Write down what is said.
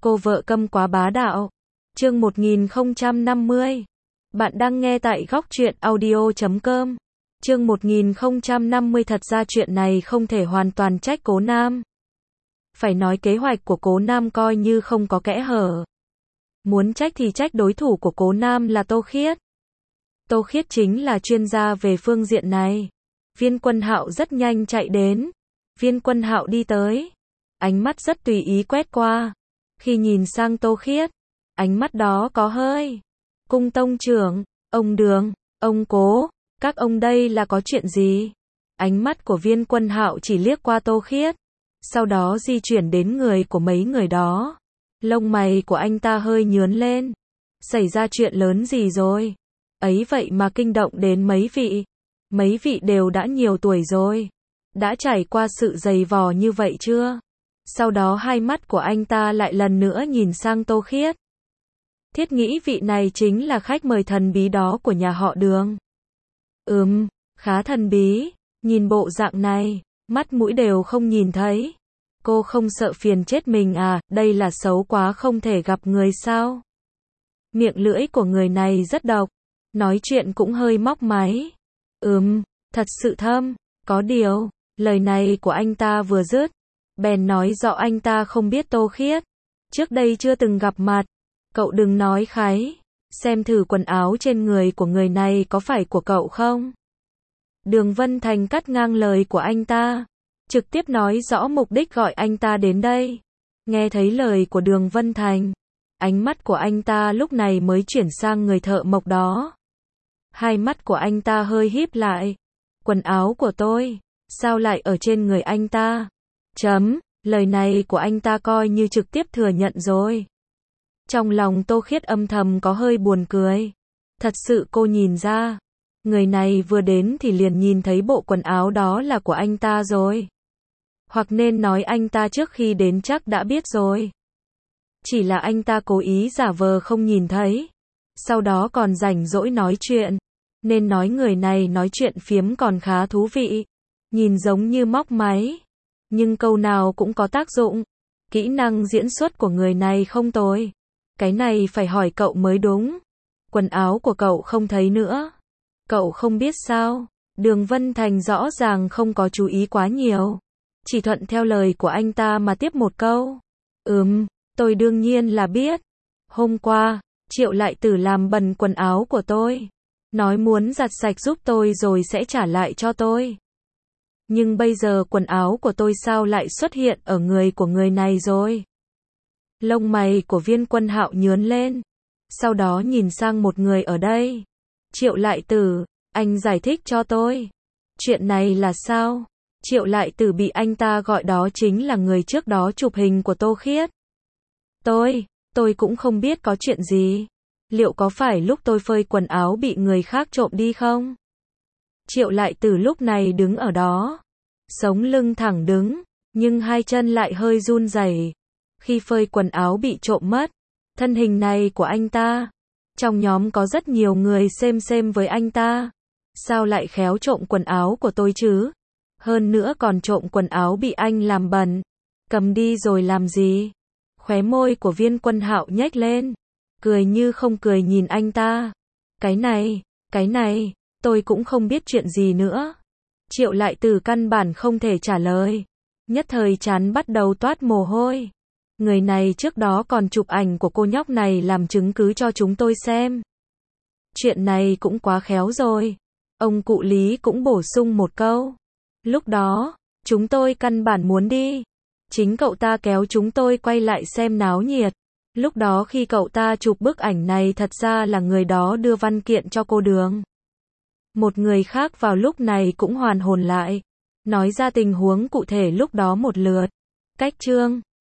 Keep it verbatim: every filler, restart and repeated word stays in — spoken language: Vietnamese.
Cô vợ câm quá bá đạo. Chương một nghìn không trăm năm mươi. Bạn đang nghe tại góc truyện audio chấm com. Chương một nghìn không trăm năm mươi. Thật ra chuyện này không thể hoàn toàn trách Cố Nam. Phải nói kế hoạch của Cố Nam coi như không có kẽ hở. Muốn trách thì trách đối thủ của Cố Nam là Tô Khiết. Tô Khiết chính là chuyên gia về phương diện này. Viên Quân Hạo rất nhanh chạy đến. Viên Quân Hạo đi tới. Ánh mắt rất tùy ý quét qua. Khi nhìn sang Tô Khiết, ánh mắt đó có hơi. Cung tông trưởng, ông Đường, ông Cố, các ông đây là có chuyện gì? Ánh mắt của Viên Quân Hạo chỉ liếc qua Tô Khiết, sau đó di chuyển đến người của mấy người đó. Lông mày của anh ta hơi nhướng lên. Xảy ra chuyện lớn gì rồi? Ấy vậy mà kinh động đến mấy vị. Mấy vị đều đã nhiều tuổi rồi. Đã trải qua sự dày vò như vậy chưa? Sau đó hai mắt của anh ta lại lần nữa nhìn sang Tô Khiết. Thiết nghĩ vị này chính là khách mời thần bí đó của nhà họ Đường. Ừm, khá thần bí. Nhìn bộ dạng này, mắt mũi đều không nhìn thấy. Cô không sợ phiền chết mình à, đây là xấu quá không thể gặp người sao? Miệng lưỡi của người này rất độc. Nói chuyện cũng hơi móc máy. Ừm, thật sự thâm. Có điều, lời này của anh ta vừa dứt, bèn nói rõ anh ta không biết Tô Khiết. Trước đây chưa từng gặp mặt. Cậu đừng nói kháy. Xem thử quần áo trên người của người này có phải của cậu không? Đường Vân Thành cắt ngang lời của anh ta. Trực tiếp nói rõ mục đích gọi anh ta đến đây. Nghe thấy lời của Đường Vân Thành, ánh mắt của anh ta lúc này mới chuyển sang người thợ mộc đó. Hai mắt của anh ta hơi híp lại. Quần áo của tôi, sao lại ở trên người anh ta? Chấm, lời này của anh ta coi như trực tiếp thừa nhận rồi. Trong lòng Tô Khiết âm thầm có hơi buồn cười. Thật sự cô nhìn ra, người này vừa đến thì liền nhìn thấy bộ quần áo đó là của anh ta rồi. Hoặc nên nói anh ta trước khi đến chắc đã biết rồi. Chỉ là anh ta cố ý giả vờ không nhìn thấy. Sau đó còn rảnh rỗi nói chuyện. Nên nói người này nói chuyện phiếm còn khá thú vị. Nhìn giống như móc máy. Nhưng câu nào cũng có tác dụng. Kỹ năng diễn xuất của người này không tồi. Cái này phải hỏi cậu mới đúng. Quần áo của cậu không thấy nữa. Cậu không biết sao? Đường Vân Thành rõ ràng không có chú ý quá nhiều. Chỉ thuận theo lời của anh ta mà tiếp một câu. Ừm, tôi đương nhiên là biết. Hôm qua, Triệu Lại Tử làm bẩn quần áo của tôi. Nói muốn giặt sạch giúp tôi rồi sẽ trả lại cho tôi. Nhưng bây giờ quần áo của tôi sao lại xuất hiện ở người của người này rồi? Lông mày của Viên Quân Hạo nhướng lên. Sau đó nhìn sang một người ở đây. Triệu Lại Tử, anh giải thích cho tôi. Chuyện này là sao? Triệu Lại Tử bị anh ta gọi đó chính là người trước đó chụp hình của Tô Khiết. Tôi, tôi cũng không biết có chuyện gì. Liệu có phải lúc tôi phơi quần áo bị người khác trộm đi không? Triệu Lại Tử lúc này đứng ở đó. Sống lưng thẳng đứng, nhưng hai chân lại hơi run rẩy. Khi phơi quần áo bị trộm mất, thân hình này của anh ta. Trong nhóm có rất nhiều người xem xem với anh ta. Sao lại khéo trộm quần áo của tôi chứ? Hơn nữa còn trộm quần áo bị anh làm bẩn. Cầm đi rồi làm gì? Khóe môi của Viên Quân Hạo nhếch lên. Cười như không cười nhìn anh ta. Cái này, cái này, tôi cũng không biết chuyện gì nữa. Triệu Lại Tử căn bản không thể trả lời. Nhất thời trán bắt đầu toát mồ hôi. Người này trước đó còn chụp ảnh của cô nhóc này làm chứng cứ cho chúng tôi xem. Chuyện này cũng quá khéo rồi. Ông cụ Lý cũng bổ sung một câu. Lúc đó, chúng tôi căn bản muốn đi. Chính cậu ta kéo chúng tôi quay lại xem náo nhiệt. Lúc đó khi cậu ta chụp bức ảnh này thật ra là người đó đưa văn kiện cho cô Đường. Một người khác vào lúc này cũng hoàn hồn lại. Nói ra tình huống cụ thể lúc đó một lượt. Cách chương